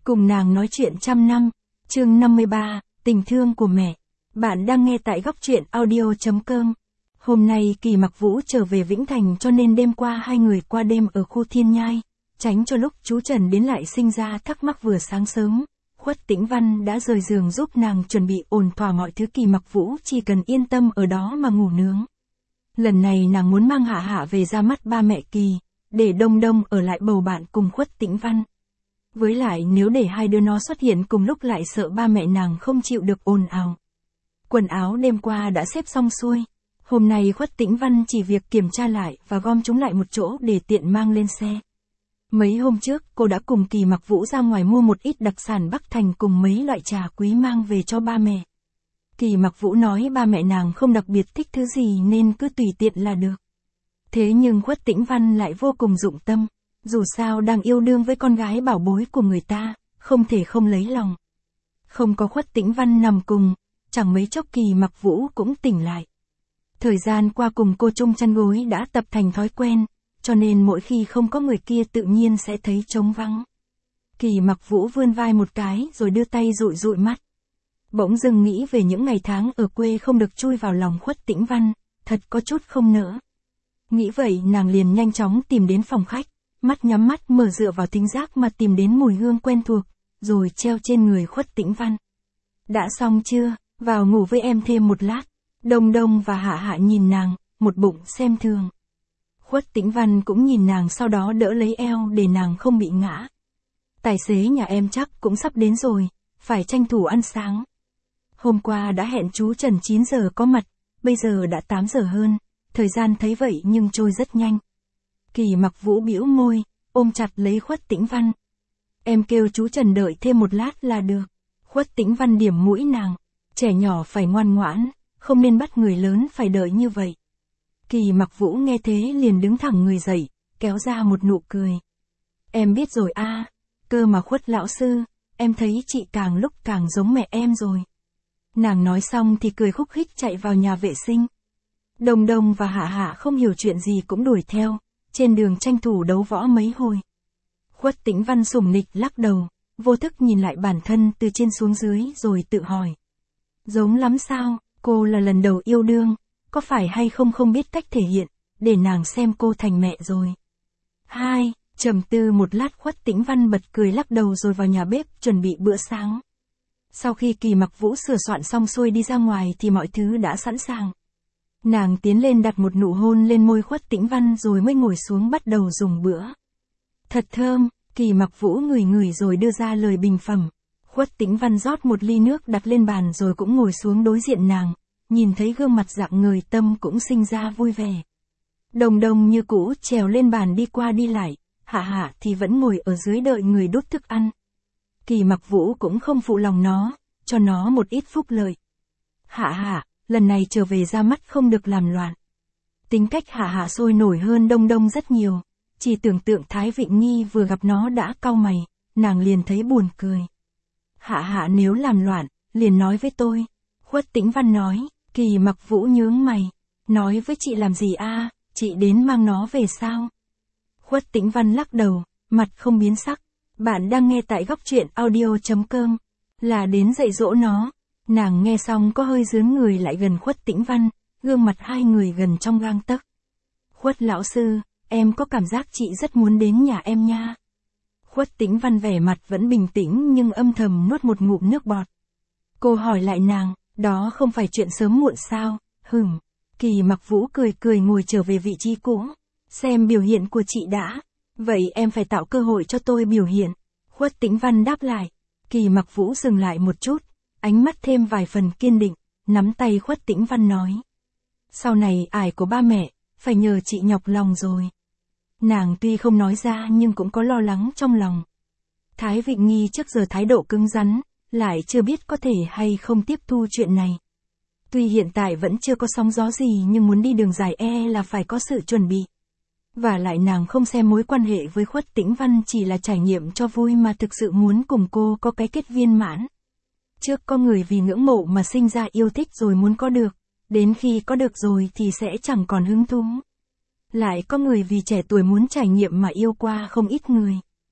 Cùng nàng nói chuyện trăm năm, chương 53, tình thương của mẹ. Bạn đang nghe tại góc truyện audio.com. Hôm nay Kỳ Mặc Vũ trở về Vĩnh Thành cho nên đêm qua hai người qua đêm ở khu Thiên Nhai, tránh cho lúc chú Trần đến lại sinh ra thắc mắc. Vừa sáng sớm, Khuất Tĩnh Văn đã rời giường giúp nàng chuẩn bị ổn thỏa mọi thứ. Kỳ Mặc Vũ chỉ cần yên tâm ở đó mà ngủ nướng. Lần này nàng muốn mang Hạ Hạ về ra mắt ba mẹ Kỳ, để Đông Đông ở lại bầu bạn cùng Khuất Tĩnh Văn. Với lại nếu để hai đứa nó xuất hiện cùng lúc lại sợ ba mẹ nàng không chịu được ồn ào. Quần áo đêm qua đã xếp xong xuôi. Hôm nay Khuất Tĩnh Văn chỉ việc kiểm tra lại và gom chúng lại một chỗ để tiện mang lên xe. Mấy hôm trước cô đã cùng Kỳ Mặc Vũ ra ngoài mua một ít đặc sản Bắc Thành cùng mấy loại trà quý mang về cho ba mẹ. Kỳ Mặc Vũ nói ba mẹ nàng không đặc biệt thích thứ gì nên cứ tùy tiện là được. Thế nhưng Khuất Tĩnh Văn lại vô cùng dụng tâm. Dù sao đang yêu đương với con gái bảo bối của người ta, không thể không lấy lòng. Không có Khuất Tĩnh Văn nằm cùng, chẳng mấy chốc Kỳ Mặc Vũ cũng tỉnh lại. Thời gian qua cùng cô chung chăn gối đã tập thành thói quen, cho nên mỗi khi không có người kia tự nhiên sẽ thấy trống vắng. Kỳ Mặc Vũ vươn vai một cái rồi đưa tay dụi dụi mắt. Bỗng dưng nghĩ về những ngày tháng ở quê không được chui vào lòng Khuất Tĩnh Văn, thật có chút không nỡ. Nghĩ vậy nàng liền nhanh chóng tìm đến phòng khách. Mắt nhắm mắt mở dựa vào thính giác mà tìm đến mùi hương quen thuộc, rồi treo trên người Khuất Tĩnh Văn. Đã xong chưa, vào ngủ với em thêm một lát. Đông Đông và Hạ Hạ nhìn nàng, một bụng xem thường. Khuất Tĩnh Văn cũng nhìn nàng sau đó đỡ lấy eo để nàng không bị ngã. Tài xế nhà em chắc cũng sắp đến rồi, phải tranh thủ ăn sáng. Hôm qua đã hẹn chú Trần 9 giờ có mặt, bây giờ đã 8 giờ hơn, thời gian thấy vậy nhưng trôi rất nhanh. Kỳ Mặc Vũ bĩu môi, ôm chặt lấy Khuất Tĩnh Văn. Em kêu chú Trần đợi thêm một lát là được. Khuất Tĩnh Văn điểm mũi nàng. Trẻ nhỏ phải ngoan ngoãn, không nên bắt người lớn phải đợi như vậy. Kỳ Mặc Vũ nghe thế liền đứng thẳng người dậy, kéo ra một nụ cười. Em biết rồi a, cơ mà Khuất lão sư, em thấy chị càng lúc càng giống mẹ em rồi. Nàng nói xong thì cười khúc khích chạy vào nhà vệ sinh. Đông Đông và Hạ Hạ không hiểu chuyện gì cũng đuổi theo. Trên đường tranh thủ đấu võ mấy hồi. Khuất Tĩnh Văn sủng nịch lắc đầu, vô thức nhìn lại bản thân từ trên xuống dưới rồi tự hỏi. Giống lắm sao, cô là lần đầu yêu đương, có phải hay không biết cách thể hiện, để nàng xem cô thành mẹ rồi. Trầm tư một lát Khuất Tĩnh Văn bật cười lắc đầu rồi vào nhà bếp chuẩn bị bữa sáng. Sau khi Kỳ Mặc Vũ sửa soạn xong xuôi đi ra ngoài thì mọi thứ đã sẵn sàng. Nàng tiến lên đặt một nụ hôn lên môi Khuất Tĩnh Văn rồi mới ngồi xuống bắt đầu dùng bữa. Thật thơm, Kỳ Mặc Vũ ngửi ngửi rồi đưa ra lời bình phẩm. Khuất Tĩnh Văn rót một ly nước đặt lên bàn rồi cũng ngồi xuống đối diện nàng, nhìn thấy gương mặt rạng ngời tâm cũng sinh ra vui vẻ. Đông Đông như cũ trèo lên bàn đi qua đi lại, Hạ Hạ thì vẫn ngồi ở dưới đợi người đút thức ăn. Kỳ Mặc Vũ cũng không phụ lòng nó, cho nó một ít phúc lợi. Hạ Hạ, lần này trở về ra mắt không được làm loạn. Tính cách Hạ Hạ sôi nổi hơn Đông Đông rất nhiều, chỉ tưởng tượng Thái Vịnh Nghi vừa gặp nó đã cau mày, nàng liền thấy buồn cười. Hạ Hạ nếu làm loạn, liền nói với tôi. Khuất Tĩnh Văn nói. Kỳ Mặc Vũ nhướng mày, nói với chị làm gì a, chị đến mang nó về sao? Khuất Tĩnh Văn lắc đầu, mặt không biến sắc. Bạn đang nghe tại góc truyện audio.com, là đến dạy dỗ nó. Nàng nghe xong có hơi dướn người lại gần Khuất Tĩnh Văn, gương mặt hai người gần trong gang tấc. Khuất lão sư, em có cảm giác chị rất muốn đến nhà em nha. Khuất Tĩnh Văn vẻ mặt vẫn bình tĩnh nhưng âm thầm nuốt một ngụm nước bọt. Cô hỏi lại nàng, đó không phải chuyện sớm muộn sao? Kỳ Mặc Vũ cười cười ngồi trở về vị trí cũ. Xem biểu hiện của chị đã. Vậy em phải tạo cơ hội cho tôi biểu hiện. Khuất Tĩnh Văn đáp lại. Kỳ Mặc Vũ dừng lại một chút. Ánh mắt thêm vài phần kiên định, nắm tay Khuất Tĩnh Văn nói. Sau này ải của ba mẹ, phải nhờ chị nhọc lòng rồi. Nàng tuy không nói ra nhưng cũng có lo lắng trong lòng. Thái Vịnh Nghi trước giờ thái độ cứng rắn, lại chưa biết có thể hay không tiếp thu chuyện này. Tuy hiện tại vẫn chưa có sóng gió gì nhưng muốn đi đường dài là phải có sự chuẩn bị. Và lại nàng không xem mối quan hệ với Khuất Tĩnh Văn chỉ là trải nghiệm cho vui mà thực sự muốn cùng cô có cái kết viên mãn. Trước có người vì ngưỡng mộ mà sinh ra yêu thích rồi muốn có được, đến khi có được rồi thì sẽ chẳng còn hứng thú. Lại có người vì trẻ tuổi muốn trải nghiệm mà yêu qua không ít người.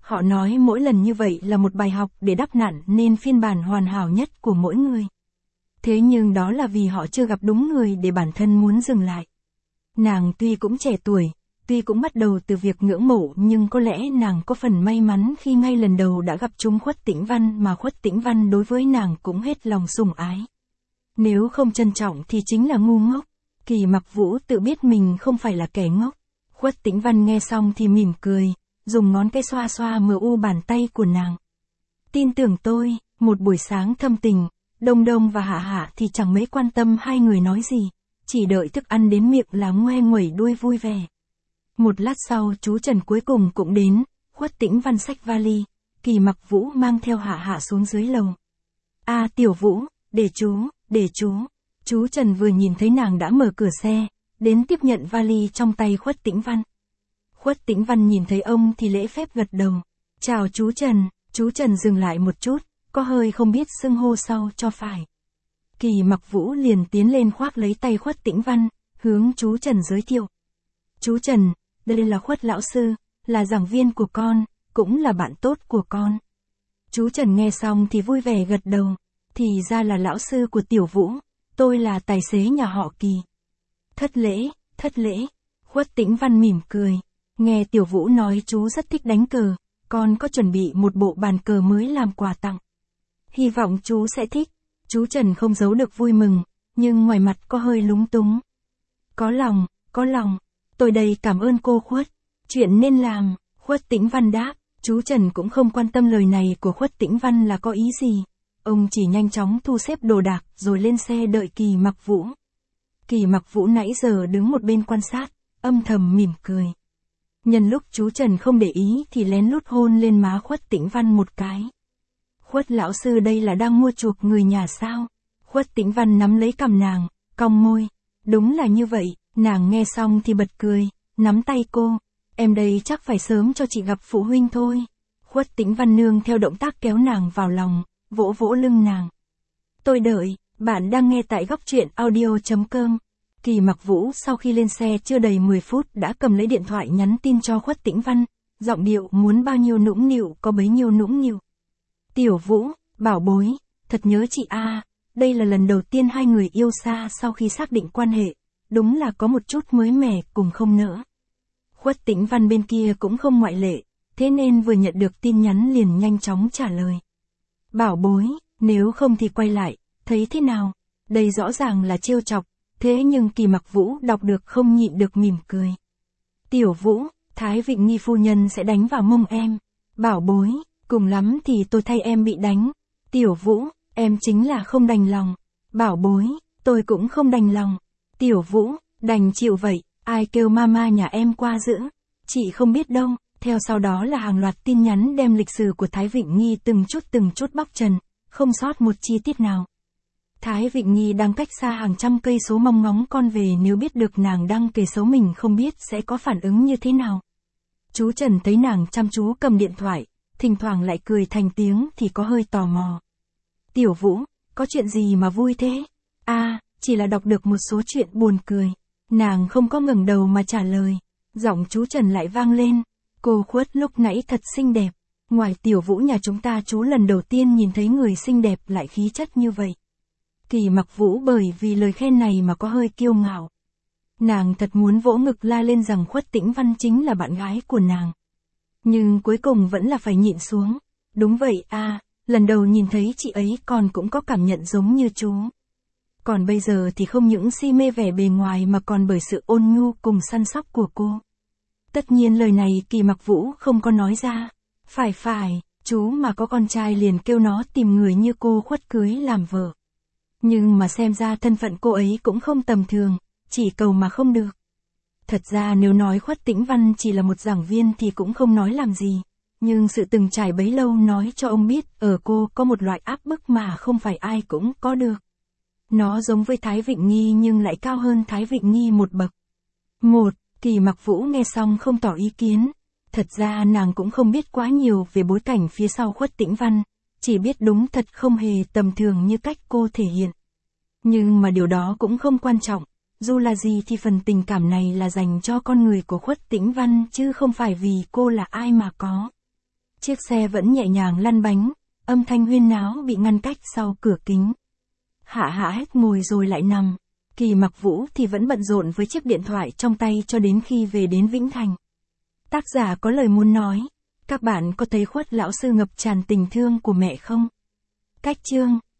Họ nói mỗi lần như vậy là một bài học để đắp nặn nên phiên bản hoàn hảo nhất của mỗi người. Thế nhưng đó là vì họ chưa gặp đúng người để bản thân muốn dừng lại. Nàng tuy cũng trẻ tuổi, tuy cũng bắt đầu từ việc ngưỡng mộ nhưng có lẽ nàng có phần may mắn khi ngay lần đầu đã gặp chúng Khuất Tĩnh Văn mà Khuất Tĩnh Văn đối với nàng cũng hết lòng sủng ái. Nếu không trân trọng thì chính là ngu ngốc. Kỳ Mặc Vũ tự biết mình không phải là kẻ ngốc. Khuất Tĩnh Văn nghe xong thì mỉm cười, dùng ngón cái xoa xoa mờ u bàn tay của nàng. Tin tưởng tôi, một buổi sáng thâm tình, Đông Đông và Hạ Hạ thì chẳng mấy quan tâm hai người nói gì, chỉ đợi thức ăn đến miệng là ngoe nguẩy đuôi vui vẻ. Một lát sau chú Trần cuối cùng cũng đến, Khuất Tĩnh Văn xách vali, Kỳ Mặc Vũ mang theo Hạ Hạ xuống dưới lầu. Tiểu Vũ, để chú. Chú Trần vừa nhìn thấy nàng đã mở cửa xe, đến tiếp nhận vali trong tay Khuất Tĩnh Văn. Khuất Tĩnh Văn nhìn thấy ông thì lễ phép gật đầu. Chào chú Trần dừng lại một chút, có hơi không biết xưng hô sau cho phải. Kỳ Mặc Vũ liền tiến lên khoác lấy tay Khuất Tĩnh Văn, hướng chú Trần giới thiệu. Chú Trần, đây là Khuất lão sư, là giảng viên của con, cũng là bạn tốt của con. Chú Trần nghe xong thì vui vẻ gật đầu, thì ra là lão sư của Tiểu Vũ, tôi là tài xế nhà họ Kỳ. Thất lễ, Khuất Tĩnh Văn mỉm cười, nghe Tiểu Vũ nói chú rất thích đánh cờ, con có chuẩn bị một bộ bàn cờ mới làm quà tặng. Hy vọng chú sẽ thích. Chú Trần không giấu được vui mừng, nhưng ngoài mặt có hơi lúng túng. Có lòng, tôi đây cảm ơn cô Khuất. Chuyện nên làm, Khuất Tĩnh Văn đáp. Chú Trần cũng không quan tâm lời này của Khuất Tĩnh Văn là có ý gì. Ông chỉ nhanh chóng thu xếp đồ đạc rồi lên xe đợi Kỳ Mặc Vũ. Kỳ Mặc Vũ nãy giờ đứng một bên quan sát, âm thầm mỉm cười. Nhân lúc chú Trần không để ý thì lén lút hôn lên má Khuất Tĩnh Văn một cái. Khuất lão sư đây là đang mua chuộc người nhà sao? Khuất Tĩnh Văn nắm lấy cằm nàng, cong môi. Đúng là như vậy, nàng nghe xong thì bật cười, nắm tay cô. Em đây chắc phải sớm cho chị gặp phụ huynh thôi. Khuất Tĩnh Văn nương theo động tác kéo nàng vào lòng, vỗ vỗ lưng nàng. Tôi đợi, bạn đang nghe tại góc truyện audio.com. Kỳ Mặc Vũ sau khi lên xe chưa đầy 10 phút đã cầm lấy điện thoại nhắn tin cho Khuất Tĩnh Văn, giọng điệu muốn bao nhiêu nũng nịu có bấy nhiêu nũng nịu. Tiểu Vũ, bảo bối, thật nhớ chị đây là lần đầu tiên hai người yêu xa sau khi xác định quan hệ, đúng là có một chút mới mẻ cùng không nỡ. Khuất Tĩnh Văn bên kia cũng không ngoại lệ, thế nên vừa nhận được tin nhắn liền nhanh chóng trả lời. Bảo bối, nếu không thì quay lại, thấy thế nào? Đây rõ ràng là trêu chọc, thế nhưng Kỳ Mặc Vũ đọc được không nhịn được mỉm cười. Tiểu Vũ, Thái Vịnh Nghi phu nhân sẽ đánh vào mông em. Bảo bối, cùng lắm thì tôi thay em bị đánh. Tiểu Vũ, em chính là không đành lòng. Bảo bối, tôi cũng không đành lòng. Tiểu Vũ, đành chịu vậy, ai kêu mama nhà em qua giữ. Chị không biết đâu. Theo sau đó là hàng loạt tin nhắn đem lịch sử của Thái Vịnh Nghi từng chút bóc trần, không sót một chi tiết nào. Thái Vịnh Nghi đang cách xa hàng trăm cây số mong ngóng con về, nếu biết được nàng đang kể xấu mình không biết sẽ có phản ứng như thế nào. Chú Trần thấy nàng chăm chú cầm điện thoại, thỉnh thoảng lại cười thành tiếng thì có hơi tò mò. Tiểu Vũ, có chuyện gì mà vui thế? Chỉ là đọc được một số chuyện buồn cười. Nàng không có ngẩng đầu mà trả lời. Giọng chú Trần lại vang lên. Cô Khuất lúc nãy thật xinh đẹp. Ngoài Tiểu Vũ nhà chúng ta chú lần đầu tiên nhìn thấy người xinh đẹp lại khí chất như vậy. Kỳ Mặc Vũ bởi vì lời khen này mà có hơi kiêu ngạo. Nàng thật muốn vỗ ngực la lên rằng Khuất Tĩnh Văn chính là bạn gái của nàng. Nhưng cuối cùng vẫn là phải nhịn xuống. Đúng vậy lần đầu nhìn thấy chị ấy còn cũng có cảm nhận giống như chú. Còn bây giờ thì không những si mê vẻ bề ngoài mà còn bởi sự ôn nhu cùng săn sóc của cô. Tất nhiên lời này Kỳ Mặc Vũ không có nói ra. Phải, chú mà có con trai liền kêu nó tìm người như cô Khuất cưới làm vợ. Nhưng mà xem ra thân phận cô ấy cũng không tầm thường, chỉ cầu mà không được. Thật ra nếu nói Khuất Tĩnh Văn chỉ là một giảng viên thì cũng không nói làm gì. Nhưng sự từng trải bấy lâu nói cho ông biết ở cô có một loại áp bức mà không phải ai cũng có được. Nó giống với Thái Vịnh Nghi nhưng lại cao hơn Thái Vịnh Nghi một bậc. Kỳ Mặc Vũ nghe xong không tỏ ý kiến. Thật ra nàng cũng không biết quá nhiều về bối cảnh phía sau Khuất Tĩnh Văn, chỉ biết đúng thật không hề tầm thường như cách cô thể hiện. Nhưng mà điều đó cũng không quan trọng, dù là gì thì phần tình cảm này là dành cho con người của Khuất Tĩnh Văn chứ không phải vì cô là ai mà có. Chiếc xe vẫn nhẹ nhàng lăn bánh, âm thanh huyên náo bị ngăn cách sau cửa kính. Hạ Hạ hết ngồi rồi lại nằm. Kỳ Mặc Vũ thì vẫn bận rộn với chiếc điện thoại trong tay cho đến khi về đến Vĩnh Thành. Tác giả có lời muốn nói. Các bạn có thấy Khuất lão sư ngập tràn tình thương của mẹ không? Cách chương.